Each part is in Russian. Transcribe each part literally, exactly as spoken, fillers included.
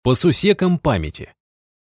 По сусекам памяти.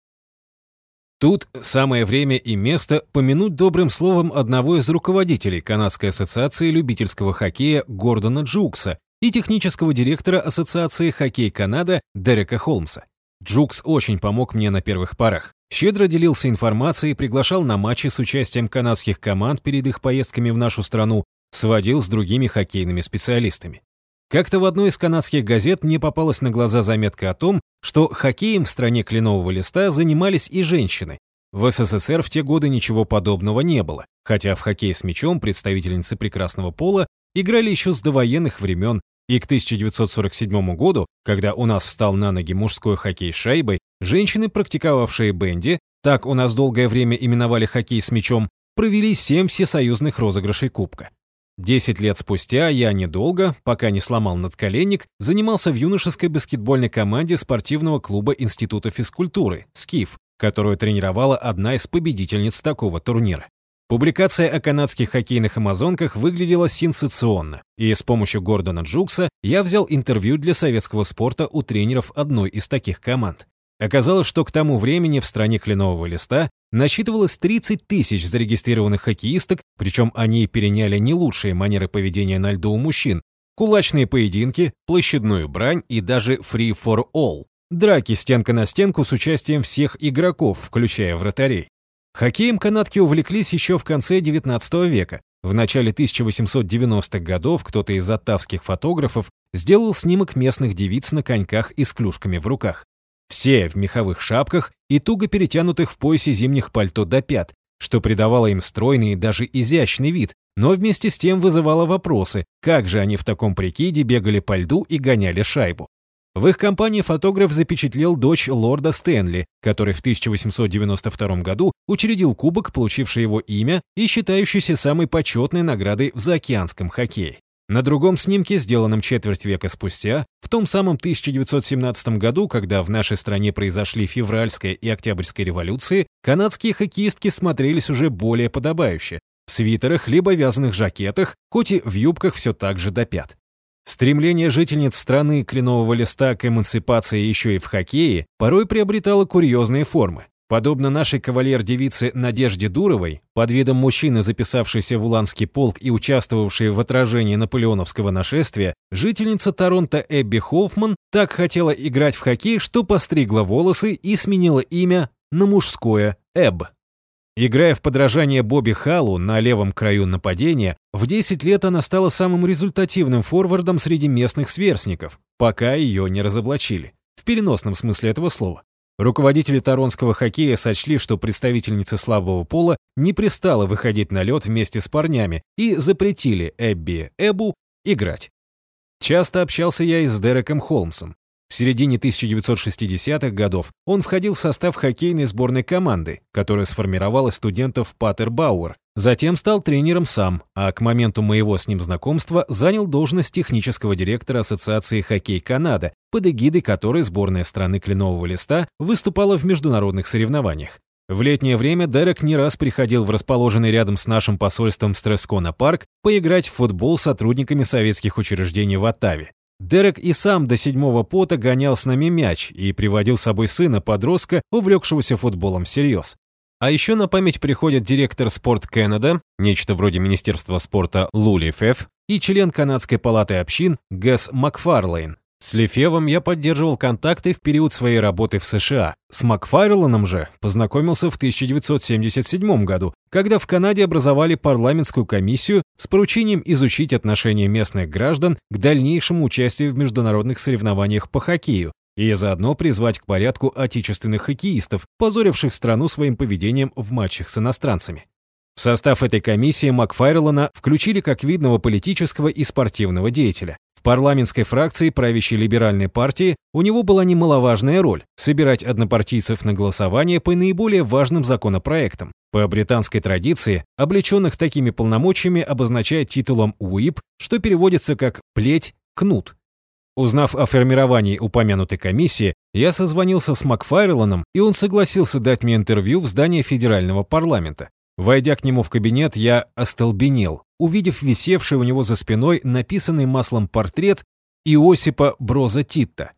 Тут самое время и место помянуть добрым словом одного из руководителей Канадской ассоциации любительского хоккея Гордона Джукса и технического директора Ассоциации «Хоккей Канада» Дерека Холмса. Джукс очень помог мне на первых порах. Щедро делился информацией, приглашал на матчи с участием канадских команд перед их поездками в нашу страну, сводил с другими хоккейными специалистами. Как-то в одной из канадских газет мне попалась на глаза заметка о том, что хоккеем в стране кленового листа занимались и женщины. В СССР в те годы ничего подобного не было, хотя в хоккей с мячом представительницы прекрасного пола играли еще с довоенных времен, и к тысяча девятьсот сорок седьмому году, когда у нас встал на ноги мужской хоккей с шайбой, женщины, практиковавшие бенди, так у нас долгое время именовали хоккей с мячом, провели семь всесоюзных розыгрышей кубка. Десять лет спустя я недолго, пока не сломал надколенник, занимался в юношеской баскетбольной команде спортивного клуба Института физкультуры «СКИФ», которую тренировала одна из победительниц такого турнира. Публикация о канадских хоккейных амазонках выглядела сенсационно, и с помощью Гордона Джукса я взял интервью для советского спорта у тренеров одной из таких команд. Оказалось, что к тому времени в стране кленового листа насчитывалось тридцать тысяч зарегистрированных хоккеисток, причем они переняли не лучшие манеры поведения на льду у мужчин: кулачные поединки, площадную брань и даже free for all. Драки стенка на стенку с участием всех игроков, включая вратарей. Хоккеем канадки увлеклись еще в конце девятнадцатого века. В начале тысяча восемьсот девяностых годов кто-то из оттавских фотографов сделал снимок местных девиц на коньках и с клюшками в руках. Все в меховых шапках и туго перетянутых в поясе зимних пальто до пят, что придавало им стройный и даже изящный вид, но вместе с тем вызывало вопросы, как же они в таком прикиде бегали по льду и гоняли шайбу. В их компании фотограф запечатлел дочь лорда Стэнли, который в тысяча восемьсот девяносто втором году учредил кубок, получивший его имя и считающийся самой почетной наградой в заокеанском хоккее. На другом снимке, сделанном четверть века спустя, в том самом тысяча девятьсот семнадцатом году, когда в нашей стране произошли февральская и октябрьская революции, канадские хоккеистки смотрелись уже более подобающе, в свитерах либо вязаных жакетах, хоть и в юбках все так же до пят. Стремление жительниц страны кленового листа к эмансипации еще и в хоккее порой приобретало курьезные формы. Подобно нашей кавалер-девице Надежде Дуровой, под видом мужчины, записавшейся в уланский полк и участвовавшей в отражении наполеоновского нашествия, жительница Торонто Эбби Хоффман так хотела играть в хоккей, что постригла волосы и сменила имя на мужское Эб. Играя в подражание Бобби Халлу на левом краю нападения, в десять лет она стала самым результативным форвардом среди местных сверстников, пока ее не разоблачили, в переносном смысле этого слова. Руководители торонского хоккея сочли, что представительнице слабого пола не пристало выходить на лед вместе с парнями и запретили Эбби Эбу играть. Часто общался я и с Дереком Холмсом. В середине тысяча девятьсот шестидесятых годов он входил в состав хоккейной сборной команды, которая сформировала студентов Паттер-Бауэр, затем стал тренером сам, а к моменту моего с ним знакомства занял должность технического директора Ассоциации «Хоккей Канада», под эгидой которой сборная страны кленового листа выступала в международных соревнованиях. В летнее время Дерек не раз приходил в расположенный рядом с нашим посольством Стрескона парк поиграть в футбол с сотрудниками советских учреждений в Оттаве. Дерек и сам до седьмого пота гонял с нами мяч и приводил с собой сына-подростка, увлекшегося футболом всерьез. А еще на память приходят директор Спорт Канада, нечто вроде Министерства спорта Лу Лефев, и член Канадской палаты общин Гэс Макфарлейн. С Лефевом я поддерживал контакты в период своей работы в США. С Макфарлейном же познакомился в тысяча девятьсот семьдесят седьмом году, когда в Канаде образовали парламентскую комиссию с поручением изучить отношение местных граждан к дальнейшему участию в международных соревнованиях по хоккею и заодно призвать к порядку отечественных хоккеистов, позоривших страну своим поведением в матчах с иностранцами. В состав этой комиссии Макфарлейна включили как видного политического и спортивного деятеля. В парламентской фракции правящей либеральной партии у него была немаловажная роль – собирать однопартийцев на голосование по наиболее важным законопроектам. По британской традиции, облеченных такими полномочиями обозначает титулом «уип», что переводится как «плеть», «кнут». Узнав о формировании упомянутой комиссии, я созвонился с Макфарлейном, и он согласился дать мне интервью в здании федерального парламента. Войдя к нему в кабинет, я остолбенел, увидев висевший у него за спиной написанный маслом портрет Иосипа Броза Тита.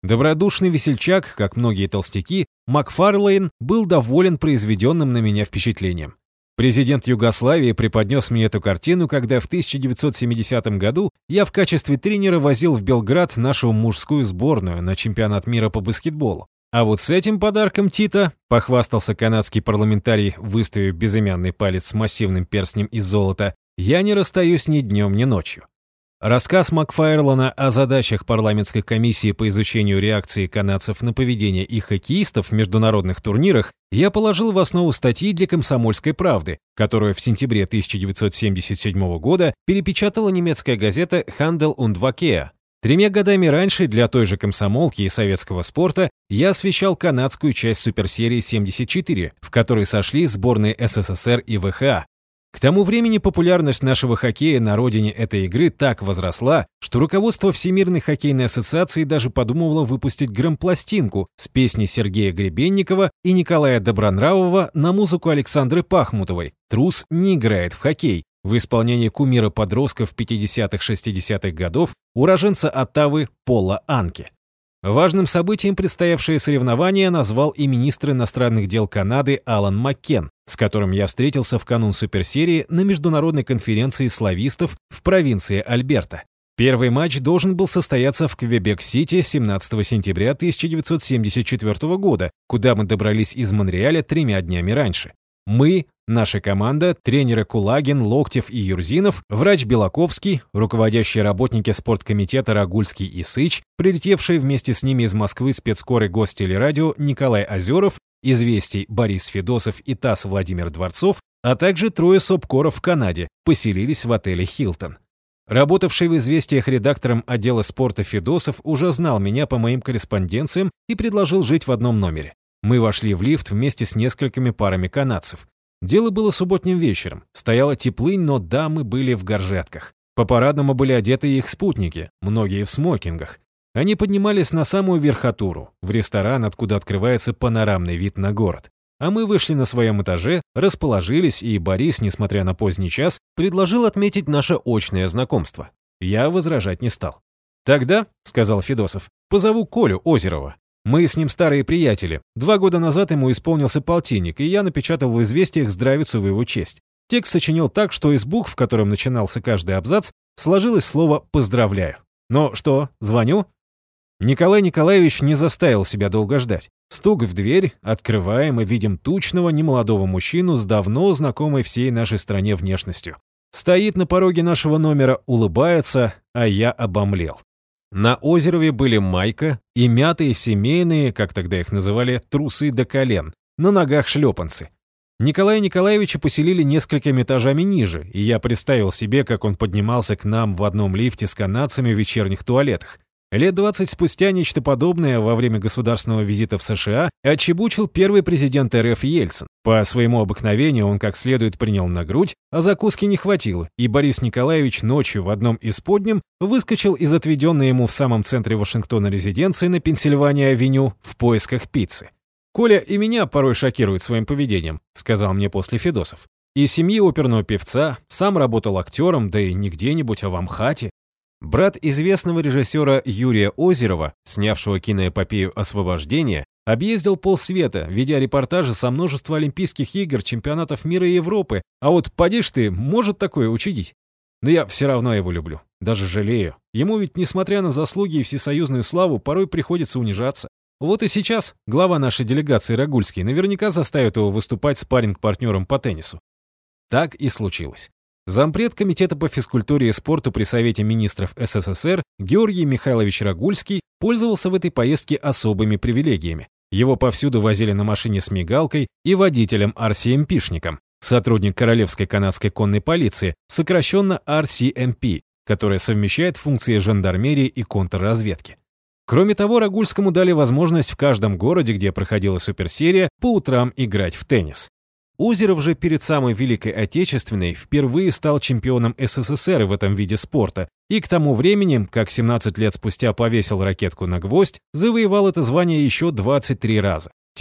Добродушный весельчак, как многие толстяки, Макфарлейн был доволен произведенным на меня впечатлением. Президент Югославии преподнес мне эту картину, когда в тысяча девятьсот семидесятом году я в качестве тренера возил в Белград нашу мужскую сборную на чемпионат мира по баскетболу. А вот с этим подарком Тита, похвастался канадский парламентарий, выставив безымянный палец с массивным перстнем из золота, я не расстаюсь ни днем, ни ночью. Рассказ Макфарлейна о задачах парламентской комиссии по изучению реакции канадцев на поведение их хоккеистов в международных турнирах я положил в основу статьи для «Комсомольской правды», которую в сентябре тысяча девятьсот семьдесят седьмого года перепечатала немецкая газета «Handel und Verkehr». Тремя годами раньше для той же «Комсомолки» и советского спорта я освещал канадскую часть суперсерии семьдесят четыре, в которой сошли сборные СССР и ВХА. К тому времени популярность нашего хоккея на родине этой игры так возросла, что руководство Всемирной хоккейной ассоциации даже подумывало выпустить грампластинку с песней Сергея Гребенникова и Николая Добронравова на музыку Александры Пахмутовой «Трус не играет в хоккей» в исполнении кумира подростков пятидесятых-шестидесятых годов, уроженца Оттавы Пола Анке. Важным событием предстоявшее соревнование назвал и министр иностранных дел Канады Алан Маккен, с которым я встретился в канун суперсерии на международной конференции славистов в провинции Альберта. Первый матч должен был состояться в Квебек-Сити семнадцатого сентября тысяча девятьсот семьдесят четвёртого года, куда мы добрались из Монреаля тремя днями раньше. Мы, наша команда, тренеры Кулагин, Локтев и Юрзинов, врач Белаковский, руководящие работники спорткомитета Рагульский и Сыч, прилетевшие вместе с ними из Москвы спецкоры Гостелерадио Николай Озеров, Известий Борис Федосов и ТАСС Владимир Дворцов, а также трое сопкоров в Канаде, поселились в отеле «Хилтон». Работавший в «Известиях» редактором отдела спорта Федосов уже знал меня по моим корреспонденциям и предложил жить в одном номере. Мы вошли в лифт вместе с несколькими парами канадцев. Дело было субботним вечером. Стояла теплынь, но дамы были в горжетках. По-парадному были одеты их спутники, многие в смокингах. Они поднимались на самую верхотуру, в ресторан, откуда открывается панорамный вид на город. А мы вышли на своем этаже, расположились, и Борис, несмотря на поздний час, предложил отметить наше очное знакомство. Я возражать не стал. «Тогда, — сказал Федосов, — позову Колю Озерова. Мы с ним старые приятели. Два года назад ему исполнился полтинник, и я напечатал в «Известиях» здравицу в его честь. Текст сочинил так, что из букв, в котором начинался каждый абзац, сложилось слово «поздравляю». «Ну что, звоню?» Николай Николаевич не заставил себя долго ждать. Стук в дверь, открываем и видим тучного немолодого мужчину с давно знакомой всей нашей стране внешностью. Стоит на пороге нашего номера, улыбается, а я обомлел. На Озерове были майка и мятые семейные, как тогда их называли, трусы до колен, на ногах шлепанцы. Николая Николаевича поселили несколькими этажами ниже, и я представил себе, как он поднимался к нам в одном лифте с канадцами в вечерних туалетах. Лет двадцать спустя нечто подобное во время государственного визита в США отчебучил первый президент РФ Ельцин. По своему обыкновению он как следует принял на грудь, а закуски не хватило, и Борис Николаевич ночью в одном из подням выскочил из отведенной ему в самом центре Вашингтона резиденции на Пенсильвания-авеню в поисках пиццы. «Коля и меня порой шокирует своим поведением», — сказал мне после Федосов. «И семьи оперного певца, сам работал актером, да и не где-нибудь, а в Амхате». Брат известного режиссера Юрия Озерова, снявшего киноэпопею «Освобождение», объездил полсвета, ведя репортажи со множества Олимпийских игр, чемпионатов мира и Европы, а вот поди ж ты, может такое учудить. Но я все равно его люблю, даже жалею. Ему ведь, несмотря на заслуги и всесоюзную славу, порой приходится унижаться. Вот и сейчас глава нашей делегации Рагульский наверняка заставит его выступать спарринг-партнером по теннису. Так и случилось. Зампред Комитета по физкультуре и спорту при Совете министров СССР Георгий Михайлович Рагульский пользовался в этой поездке особыми привилегиями. Его повсюду возили на машине с мигалкой и водителем Арсием Пишником, сотрудник Королевской канадской конной полиции, сокращенно ар си эм пи, которая совмещает функции жандармерии и контрразведки. Кроме того, Рагульскому дали возможность в каждом городе, где проходила суперсерия, по утрам играть в теннис. Озеров же перед самой Великой Отечественной впервые стал чемпионом СССР в этом виде спорта и к тому времени, как семнадцать лет спустя повесил ракетку на гвоздь, завоевал это звание еще двадцать три раза.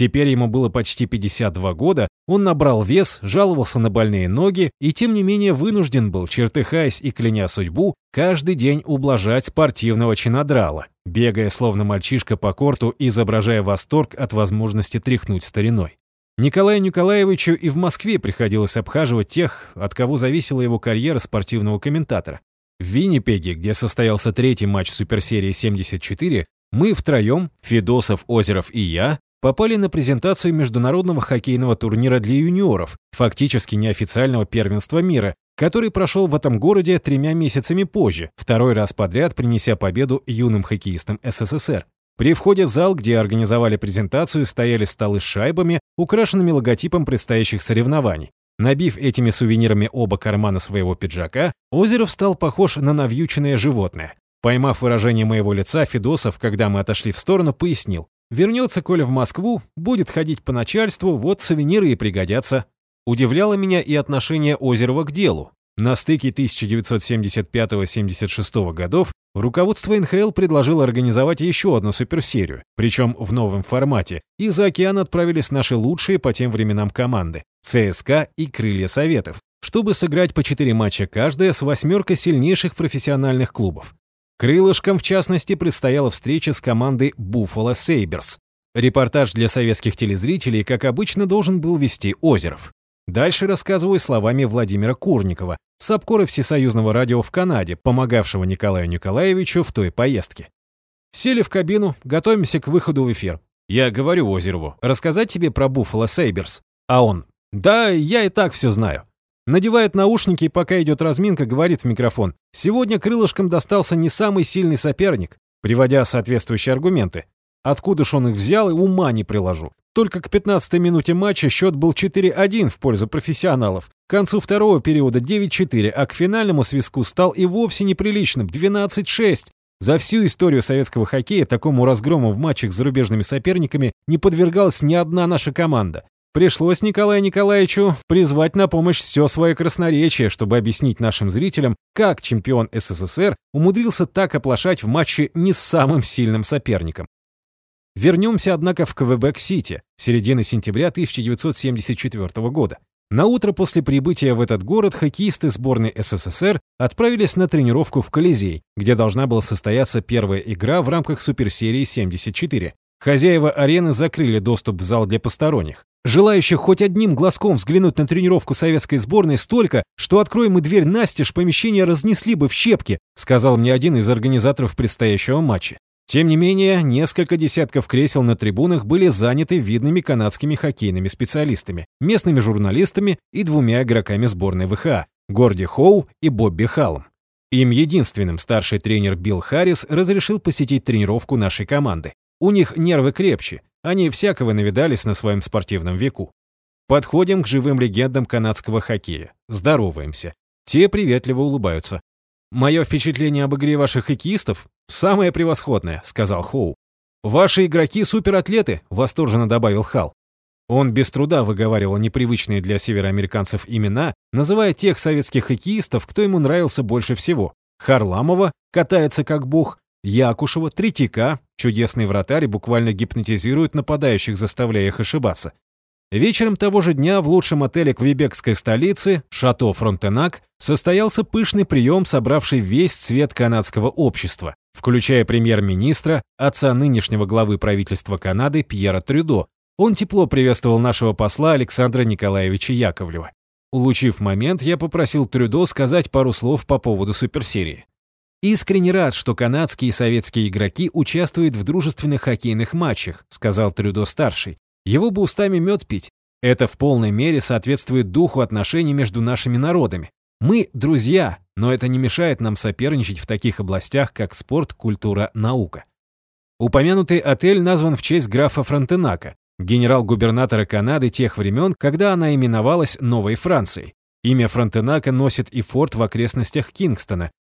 Теперь ему было почти пятьдесят два года, он набрал вес, жаловался на больные ноги и тем не менее вынужден был, чертыхаясь и кляня судьбу, каждый день ублажать спортивного чинодрала, бегая словно мальчишка по корту, изображая восторг от возможности тряхнуть стариной. Николаю Николаевичу и в Москве приходилось обхаживать тех, от кого зависела его карьера спортивного комментатора. В Виннипеге, где состоялся третий матч суперсерии семьдесят четыре, мы втроем, Федосов, Озеров и я, попали на презентацию международного хоккейного турнира для юниоров, фактически неофициального первенства мира, который прошел в этом городе тремя месяцами позже, второй раз подряд принеся победу юным хоккеистам СССР. При входе в зал, где организовали презентацию, стояли столы с шайбами, украшенными логотипом предстоящих соревнований. Набив этими сувенирами оба кармана своего пиджака, Озеров стал похож на навьюченное животное. Поймав выражение моего лица, Федосов, когда мы отошли в сторону, пояснил: «Вернется Коля в Москву, будет ходить по начальству, вот сувениры и пригодятся». Удивляло меня и отношение Озерова к делу. На стыке тысяча девятьсот семьдесят пятого — семьдесят шестого годов руководство эн ха эл предложило организовать еще одну суперсерию, причем в новом формате, и за океан отправились наши лучшие по тем временам команды – ЦСКА и Крылья Советов, чтобы сыграть по четыре матча каждая с восьмеркой сильнейших профессиональных клубов. Крылышкам, в частности, предстояла встреча с командой Buffalo Sabres. Репортаж для советских телезрителей, как обычно, должен был вести Озеров. Дальше рассказываю словами Владимира Курникова, сапкора Всесоюзного радио в Канаде, помогавшего Николаю Николаевичу в той поездке. Сели в кабину, готовимся к выходу в эфир. Я говорю Озерову: рассказать тебе про Buffalo Sabres? А он: да, я и так все знаю. Надевает наушники и пока идет разминка, говорит в микрофон: сегодня крылышкам достался не самый сильный соперник, приводя соответствующие аргументы. Откуда ж он их взял, и ума не приложу. Только к пятнадцатой минуте матча счет был четыре один в пользу профессионалов. К концу второго периода девять четыре, а к финальному свистку стал и вовсе неприличным двенадцать шесть. За всю историю советского хоккея такому разгрому в матчах с зарубежными соперниками не подвергалась ни одна наша команда. Пришлось Николаю Николаевичу призвать на помощь все свое красноречие, чтобы объяснить нашим зрителям, как чемпион эс эс эс эр умудрился так оплошать в матче не с самым сильным соперником. Вернемся, однако, в Квебек-Сити, середины сентября тысяча девятьсот семьдесят четвёртого года. Наутро после прибытия в этот город хоккеисты сборной эс эс эс эр отправились на тренировку в Колизей, где должна была состояться первая игра в рамках суперсерии семьдесят четыре. Хозяева арены закрыли доступ в зал для посторонних. Желающих хоть одним глазком взглянуть на тренировку советской сборной столько, что, откроем мы дверь настежь, помещение разнесли бы в щепки, сказал мне один из организаторов предстоящего матча. Тем не менее, несколько десятков кресел на трибунах были заняты видными канадскими хоккейными специалистами, местными журналистами и двумя игроками сборной вэ ха а – Горди Хоу и Бобби Халлом. Им единственным старший тренер Билл Харрис разрешил посетить тренировку нашей команды. У них нервы крепче, они всякого навидались на своем спортивном веку. Подходим к живым легендам канадского хоккея, здороваемся. Те приветливо улыбаются. «Мое впечатление об игре ваших хоккеистов самое превосходное», — сказал Хоу. «Ваши игроки суператлеты», — восторженно добавил Халл. Он без труда выговаривал непривычные для североамериканцев имена, называя тех советских хоккеистов, кто ему нравился больше всего. Харламова, катается как бог, Якушева, Третьяка, чудесный вратарь, буквально гипнотизирует нападающих, заставляя их ошибаться. Вечером того же дня в лучшем отеле квебекской столицы, Шато Фронтенак, состоялся пышный прием, собравший весь цвет канадского общества, включая премьер-министра, отца нынешнего главы правительства Канады Пьера Трюдо. Он тепло приветствовал нашего посла Александра Николаевича Яковлева. Улучив момент, я попросил Трюдо сказать пару слов по поводу суперсерии. «Искренне рад, что канадские и советские игроки участвуют в дружественных хоккейных матчах», сказал Трюдо-старший. «Его бы устами мед пить. Это в полной мере соответствует духу отношений между нашими народами. Мы – друзья, но это не мешает нам соперничать в таких областях, как спорт, культура, наука». Упомянутый отель назван в честь графа Фронтенака, генерал-губернатора Канады тех времен, когда она именовалась Новой Францией. Имя Фронтенака носит и форт в окрестностях Кингстона,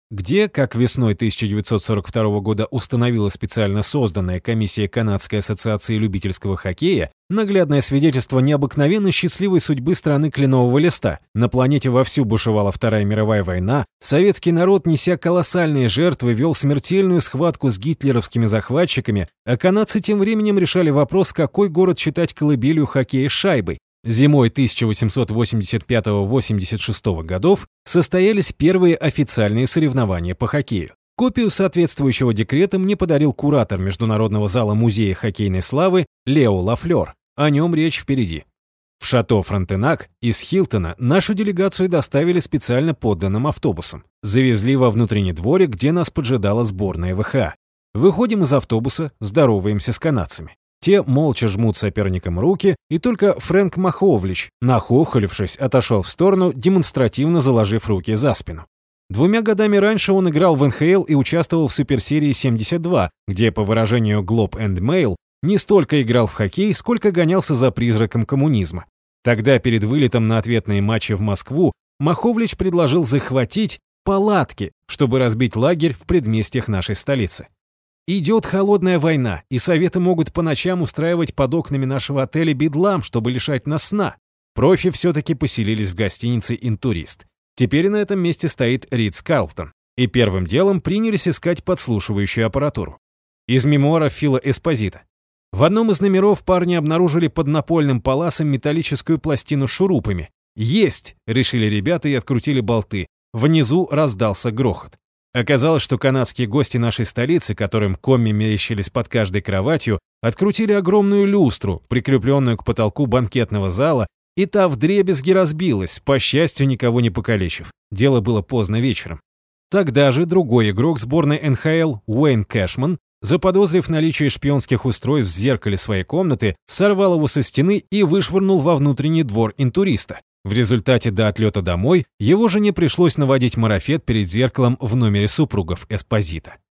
где, как весной тысяча девятьсот сорок второго года установила специально созданная комиссия Канадской ассоциации любительского хоккея, наглядное свидетельство необыкновенно счастливой судьбы страны кленового листа. На планете вовсю бушевала Вторая мировая война, советский народ, неся колоссальные жертвы, вел смертельную схватку с гитлеровскими захватчиками, а канадцы тем временем решали вопрос, какой город считать колыбелью хоккея с шайбой. Зимой тысяча восемьсот восемьдесят пятого — восемьдесят шестого годов состоялись первые официальные соревнования по хоккею. Копию соответствующего декрета мне подарил куратор Международного зала Музея хоккейной славы Лео Лафлер. О нем речь впереди. В шато Фронтенак из Хилтона нашу делегацию доставили специально подданным автобусом. Завезли во внутренний дворик, где нас поджидала сборная ВХА. Выходим из автобуса, здороваемся с канадцами. Те молча жмут соперникам руки, и только Фрэнк Маховлич, нахохлившись, отошел в сторону, демонстративно заложив руки за спину. Двумя годами раньше он играл в эн ха эл и участвовал в суперсерии семьдесят два, где, по выражению Globe and Mail, не столько играл в хоккей, сколько гонялся за призраком коммунизма. Тогда, перед вылетом на ответные матчи в Москву, Маховлич предложил захватить палатки, чтобы разбить лагерь в предместьях нашей столицы. Идет холодная война, и советы могут по ночам устраивать под окнами нашего отеля бедлам, чтобы лишать нас сна. Профи все-таки поселились в гостинице «Интурист». Теперь на этом месте стоит Ритц-Карлтон. И первым делом принялись искать подслушивающую аппаратуру. Из мемуаров Фила Эспозита. В одном из номеров парни обнаружили под напольным паласом металлическую пластину с шурупами. «Есть!» — решили ребята и открутили болты. Внизу раздался грохот. Оказалось, что канадские гости нашей столицы, которым комми мерещились под каждой кроватью, открутили огромную люстру, прикрепленную к потолку банкетного зала, и та вдребезги разбилась, по счастью, никого не покалечив. Дело было поздно вечером. Тогда же другой игрок сборной эн ха эл, Уэйн Кэшман, заподозрив наличие шпионских устройств в зеркале своей комнаты, сорвал его со стены и вышвырнул во внутренний двор «Интуриста». В результате до отлета домой его жене пришлось наводить марафет перед зеркалом в номере супругов Эспозита.